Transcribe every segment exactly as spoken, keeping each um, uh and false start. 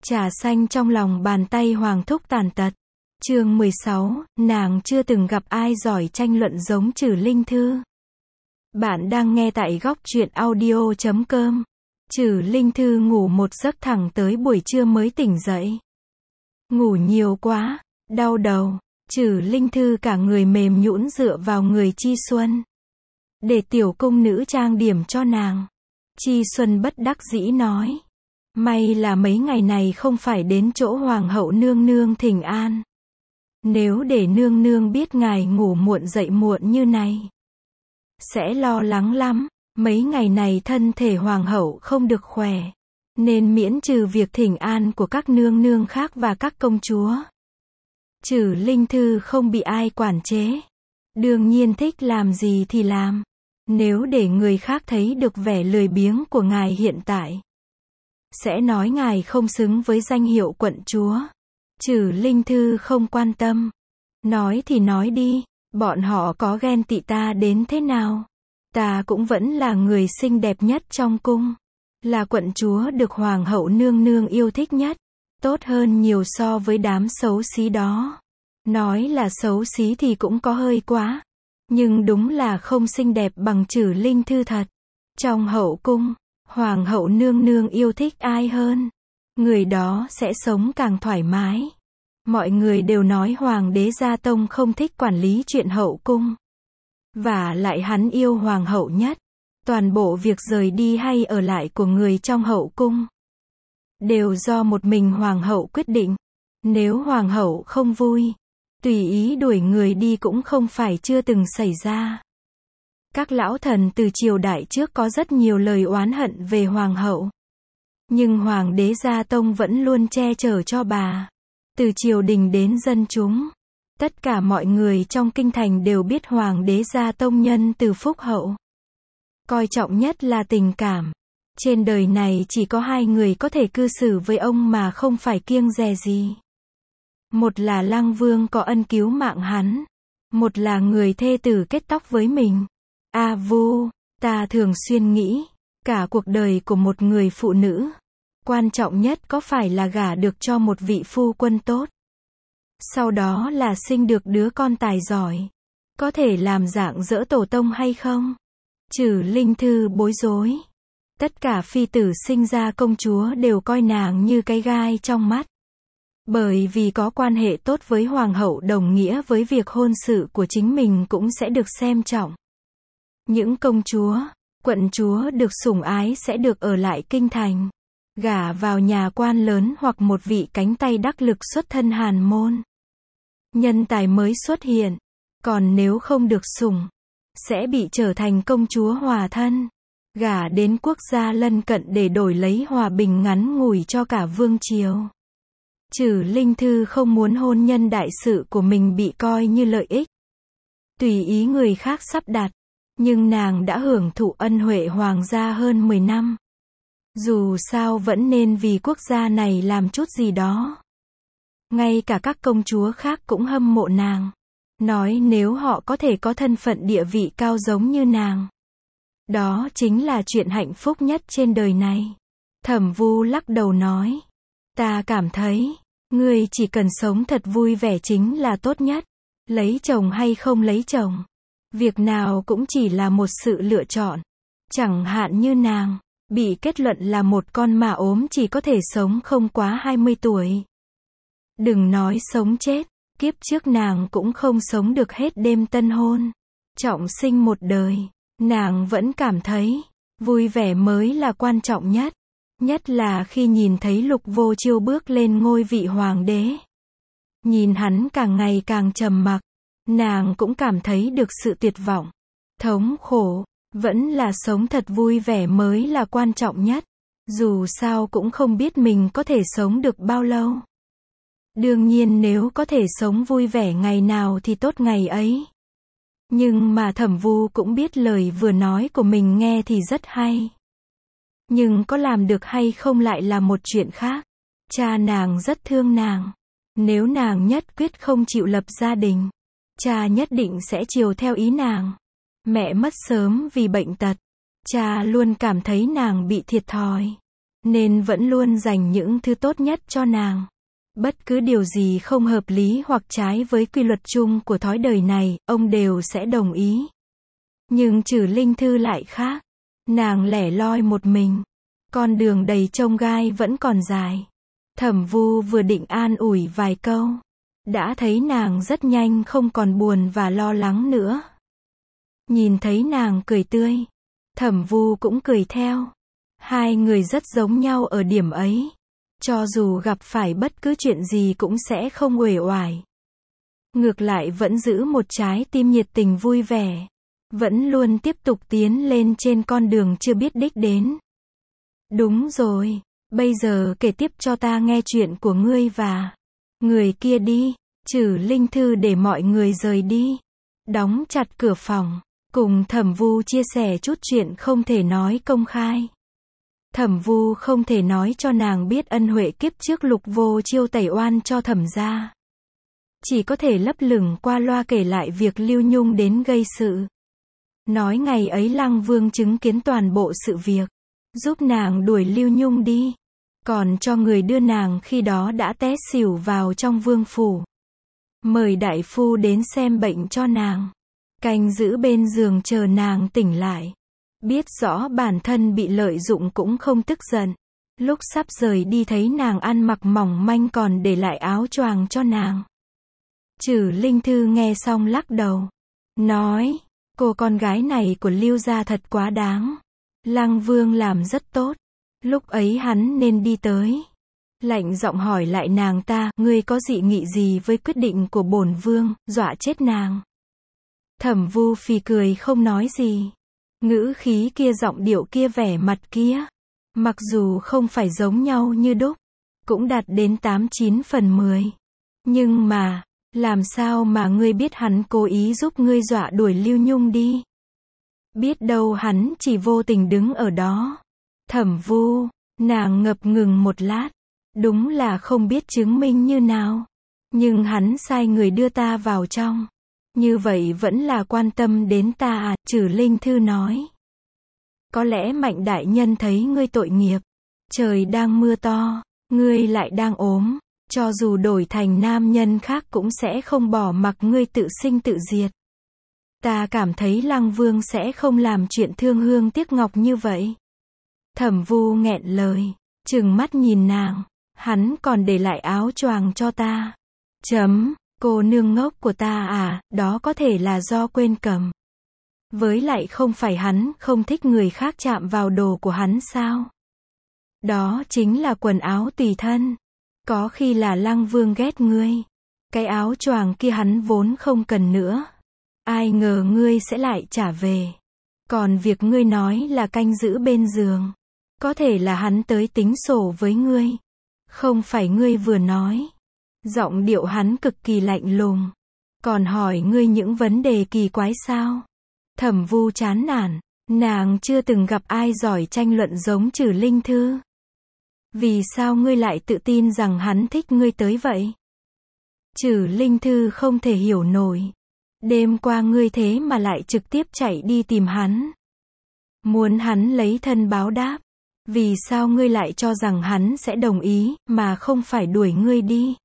Trà xanh trong lòng bàn tay Hoàng thúc tàn tật. Chương mười sáu, nàng chưa từng gặp ai giỏi tranh luận giống Trử Linh Thư. Bạn đang nghe tại góc truyện audio chấm com. Trử Linh Thư ngủ một giấc thẳng tới buổi trưa mới tỉnh dậy. Ngủ nhiều quá, đau đầu. Trử Linh Thư cả người mềm nhũn dựa vào người Chi Xuân. Để tiểu cung nữ trang điểm cho nàng. Chi Xuân bất đắc dĩ nói. May là mấy ngày này không phải đến chỗ Hoàng hậu nương nương thỉnh an. Nếu để nương nương biết ngài ngủ muộn dậy muộn như này, sẽ lo lắng lắm. Mấy ngày này thân thể Hoàng hậu không được khỏe, nên miễn trừ việc thỉnh an của các nương nương khác và các công chúa. Trử Linh Thư không bị ai quản chế. Đương nhiên thích làm gì thì làm. Nếu để người khác thấy được vẻ lười biếng của ngài hiện tại, sẽ nói ngài không xứng với danh hiệu quận chúa. Trử Linh Thư không quan tâm. Nói thì nói đi, bọn họ có ghen tị ta đến thế nào? Ta cũng vẫn là người xinh đẹp nhất trong cung. Là quận chúa được Hoàng hậu nương nương yêu thích nhất. Tốt hơn nhiều so với đám xấu xí đó. Nói là xấu xí thì cũng có hơi quá. Nhưng đúng là không xinh đẹp bằng Trử Linh Thư thật. Trong hậu cung, Hoàng hậu nương nương yêu thích ai hơn? Người đó sẽ sống càng thoải mái. Mọi người đều nói Hoàng đế Gia Tông không thích quản lý chuyện hậu cung. Và lại hắn yêu Hoàng hậu nhất. Toàn bộ việc rời đi hay ở lại của người trong hậu cung đều do một mình Hoàng hậu quyết định. Nếu Hoàng hậu không vui, tùy ý đuổi người đi cũng không phải chưa từng xảy ra. Các lão thần từ triều đại trước có rất nhiều lời oán hận về Hoàng hậu. Nhưng Hoàng đế Gia Tông vẫn luôn che chở cho bà. Từ triều đình đến dân chúng, tất cả mọi người trong kinh thành đều biết Hoàng đế Gia Tông nhân từ phúc hậu. Coi trọng nhất là tình cảm. Trên đời này chỉ có hai người có thể cư xử với ông mà không phải kiêng dè gì. Một là Lăng Vương có ân cứu mạng hắn. Một là người thê tử kết tóc với mình. A Vu, ta thường xuyên nghĩ, cả cuộc đời của một người phụ nữ, quan trọng nhất có phải là gả được cho một vị phu quân tốt. Sau đó là sinh được đứa con tài giỏi. Có thể làm dạng dỡ tổ tông hay không? Trử Linh Thư bối rối. Tất cả phi tử sinh ra công chúa đều coi nàng như cái gai trong mắt. Bởi vì có quan hệ tốt với Hoàng hậu đồng nghĩa với việc hôn sự của chính mình cũng sẽ được xem trọng. Những công chúa, quận chúa được sủng ái sẽ được ở lại kinh thành, gả vào nhà quan lớn hoặc một vị cánh tay đắc lực xuất thân hàn môn. Nhân tài mới xuất hiện, còn nếu không được sủng, sẽ bị trở thành công chúa hòa thân, gả đến quốc gia lân cận để đổi lấy hòa bình ngắn ngủi cho cả vương triều. Trử Linh Thư không muốn hôn nhân đại sự của mình bị coi như lợi ích, tùy ý người khác sắp đặt. Nhưng nàng đã hưởng thụ ân huệ hoàng gia hơn mười năm. Dù sao vẫn nên vì quốc gia này làm chút gì đó. Ngay cả các công chúa khác cũng hâm mộ nàng. Nói nếu họ có thể có thân phận địa vị cao giống như nàng, đó chính là chuyện hạnh phúc nhất trên đời này. Thẩm Vu lắc đầu nói. Ta cảm thấy, ngươi chỉ cần sống thật vui vẻ chính là tốt nhất. Lấy chồng hay không lấy chồng, việc nào cũng chỉ là một sự lựa chọn. Chẳng hạn như nàng, bị kết luận là một con mà ốm chỉ có thể sống không quá hai mươi tuổi. Đừng nói sống chết, kiếp trước nàng cũng không sống được hết đêm tân hôn. Trọng sinh một đời, nàng vẫn cảm thấy, vui vẻ mới là quan trọng nhất. Nhất là khi nhìn thấy Lục Vô Chiêu bước lên ngôi vị hoàng đế. Nhìn hắn càng ngày càng trầm mặc, nàng cũng cảm thấy được sự tuyệt vọng, thống khổ. Vẫn là sống thật vui vẻ mới là quan trọng nhất. Dù sao cũng không biết mình có thể sống được bao lâu. Đương nhiên nếu có thể sống vui vẻ ngày nào thì tốt ngày ấy. Nhưng mà Thẩm Vu cũng biết lời vừa nói của mình nghe thì rất hay. Nhưng có làm được hay không lại là một chuyện khác. Cha nàng rất thương nàng. Nếu nàng nhất quyết không chịu lập gia đình, cha nhất định sẽ chiều theo ý nàng. Mẹ mất sớm vì bệnh tật. Cha luôn cảm thấy nàng bị thiệt thòi. nên vẫn luôn dành những thứ tốt nhất cho nàng. Bất cứ điều gì không hợp lý hoặc trái với quy luật chung của thói đời này, ông đều sẽ đồng ý. Nhưng Trử Linh Thư lại khác. Nàng lẻ loi một mình. Con đường đầy chông gai vẫn còn dài. Thẩm Vu vừa định an ủi vài câu, đã thấy nàng rất nhanh không còn buồn và lo lắng nữa. Nhìn thấy nàng cười tươi, Thẩm Vu cũng cười theo. Hai người rất giống nhau ở điểm ấy. Cho dù gặp phải bất cứ chuyện gì cũng sẽ không uể oải. Ngược lại vẫn giữ một trái tim nhiệt tình vui vẻ. Vẫn luôn tiếp tục tiến lên trên con đường chưa biết đích đến. Đúng rồi, bây giờ kể tiếp cho ta nghe chuyện của ngươi và người kia đi. Trử Linh Thư để mọi người rời đi. Đóng chặt cửa phòng, cùng Thẩm Vu chia sẻ chút chuyện không thể nói công khai. Thẩm Vu không thể nói cho nàng biết ân huệ kiếp trước Lục Vô Chiêu tẩy oan cho Thẩm gia. Chỉ có thể lấp lửng qua loa kể lại việc Lưu Nhung đến gây sự. Nói ngày ấy Lăng Vương chứng kiến toàn bộ sự việc, giúp nàng đuổi Lưu Nhung đi, còn cho người đưa nàng khi đó đã té xỉu vào trong vương phủ. Mời đại phu đến xem bệnh cho nàng, canh giữ bên giường chờ nàng tỉnh lại. Biết rõ bản thân bị lợi dụng cũng không tức giận. Lúc sắp rời đi thấy nàng ăn mặc mỏng manh còn để lại áo choàng cho nàng. Trử Linh Thư nghe xong lắc đầu, nói, cô con gái này của Lưu gia thật quá đáng. Lăng Vương làm rất tốt. Lúc ấy hắn nên đi tới. Lạnh giọng hỏi lại nàng ta, ngươi có dị nghị gì với quyết định của bổn vương, dọa chết nàng. Thẩm Vu phì cười không nói gì. Ngữ khí kia, giọng điệu kia, vẻ mặt kia, mặc dù không phải giống nhau như đúc, cũng đạt đến tám chín phần mười. Nhưng mà, làm sao mà ngươi biết hắn cố ý giúp ngươi dọa đuổi Lưu Nhung đi? Biết đâu hắn chỉ vô tình đứng ở đó. Thẩm Vu, nàng ngập ngừng một lát, đúng là không biết chứng minh như nào. Nhưng hắn sai người đưa ta vào trong. Như vậy vẫn là quan tâm đến ta à? Trử Linh Thư nói. Có lẽ Mạnh đại nhân thấy ngươi tội nghiệp. Trời đang mưa to, ngươi lại đang ốm. Cho dù đổi thành nam nhân khác cũng sẽ không bỏ mặc ngươi tự sinh tự diệt. Ta cảm thấy Lăng Vương sẽ không làm chuyện thương hương tiếc ngọc như vậy. Thẩm Vu nghẹn lời, trừng mắt nhìn nàng. Hắn còn để lại áo choàng cho ta. Chấm. Cô nương ngốc của ta à, đó có thể là do quên cầm. Với lại không phải hắn không thích người khác chạm vào đồ của hắn sao? Đó chính là quần áo tùy thân. Có khi là Lăng Vương ghét ngươi. Cái áo choàng kia hắn vốn không cần nữa. Ai ngờ ngươi sẽ lại trả về. Còn việc ngươi nói là canh giữ bên giường, có thể là hắn tới tính sổ với ngươi. Không phải ngươi vừa nói. Giọng điệu hắn cực kỳ lạnh lùng. Còn hỏi ngươi những vấn đề kỳ quái sao? Thẩm Vu chán nản. Nàng chưa từng gặp ai giỏi tranh luận giống Trử Linh Thư. Vì sao ngươi lại tự tin rằng hắn thích ngươi tới vậy? Trử Linh Thư không thể hiểu nổi. Đêm qua ngươi thế mà lại trực tiếp chạy đi tìm hắn. Muốn hắn lấy thân báo đáp. Vì sao ngươi lại cho rằng hắn sẽ đồng ý, mà không phải đuổi ngươi đi?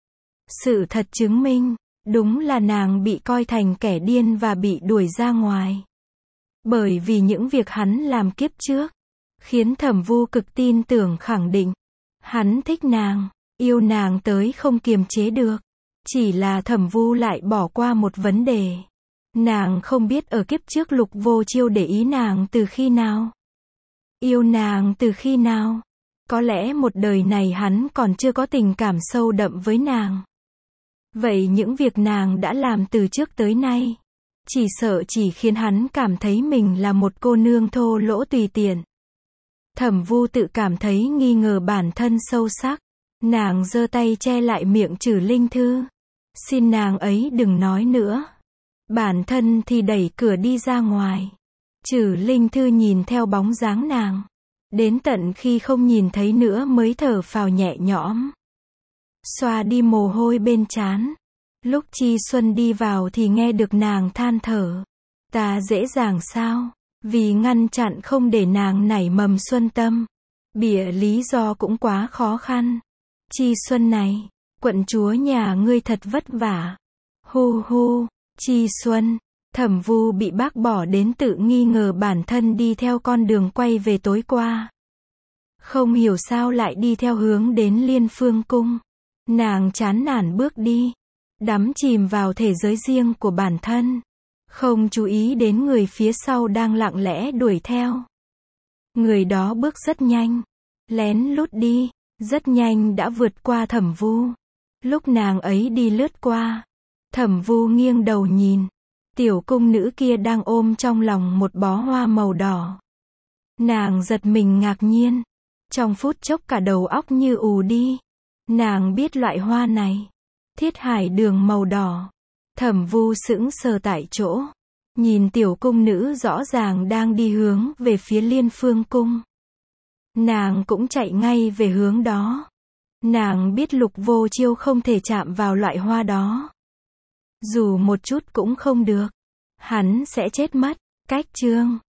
Sự thật chứng minh, đúng là nàng bị coi thành kẻ điên và bị đuổi ra ngoài. Bởi vì những việc hắn làm kiếp trước, khiến Thẩm Vu cực tin tưởng khẳng định. Hắn thích nàng, yêu nàng tới không kiềm chế được. Chỉ là Thẩm Vu lại bỏ qua một vấn đề. Nàng không biết ở kiếp trước Lục Vô Chiêu để ý nàng từ khi nào. Yêu nàng từ khi nào. Có lẽ một đời này hắn còn chưa có tình cảm sâu đậm với nàng. Vậy những việc nàng đã làm từ trước tới nay, chỉ sợ chỉ khiến hắn cảm thấy mình là một cô nương thô lỗ tùy tiện. Thẩm Vu tự cảm thấy nghi ngờ bản thân sâu sắc. Nàng giơ tay che lại miệng Trử Linh Thư. Xin nàng ấy đừng nói nữa. Bản thân thì đẩy cửa đi ra ngoài. Trử Linh Thư nhìn theo bóng dáng nàng. Đến tận khi không nhìn thấy nữa mới thở phào nhẹ nhõm. Xoa đi mồ hôi bên trán. Lúc Chi Xuân đi vào thì nghe được nàng than thở. Ta dễ dàng sao? Vì ngăn chặn không để nàng nảy mầm xuân tâm. Bịa lý do cũng quá khó khăn. Chi Xuân này, quận chúa nhà ngươi thật vất vả. Hu hu, Chi Xuân. Thẩm Vu bị bác bỏ đến tự nghi ngờ bản thân đi theo con đường quay về tối qua. Không hiểu sao lại đi theo hướng đến Liên Phương Cung. Nàng chán nản bước đi, đắm chìm vào thế giới riêng của bản thân, không chú ý đến người phía sau đang lặng lẽ đuổi theo. Người đó bước rất nhanh, lén lút đi, rất nhanh đã vượt qua Thẩm Vu. Lúc nàng ấy đi lướt qua, Thẩm Vu nghiêng đầu nhìn, tiểu cung nữ kia đang ôm trong lòng một bó hoa màu đỏ. Nàng giật mình ngạc nhiên, trong phút chốc cả đầu óc như ù đi. Nàng biết loại hoa này, Thiết Hải Đường màu đỏ. Thẩm Vu sững sờ tại chỗ, nhìn tiểu cung nữ rõ ràng đang đi hướng về phía Liên Phương Cung. Nàng cũng chạy ngay về hướng đó. Nàng biết Lục Vô Chiêu không thể chạm vào loại hoa đó. Dù một chút cũng không được. Hắn sẽ chết mất. Cách chương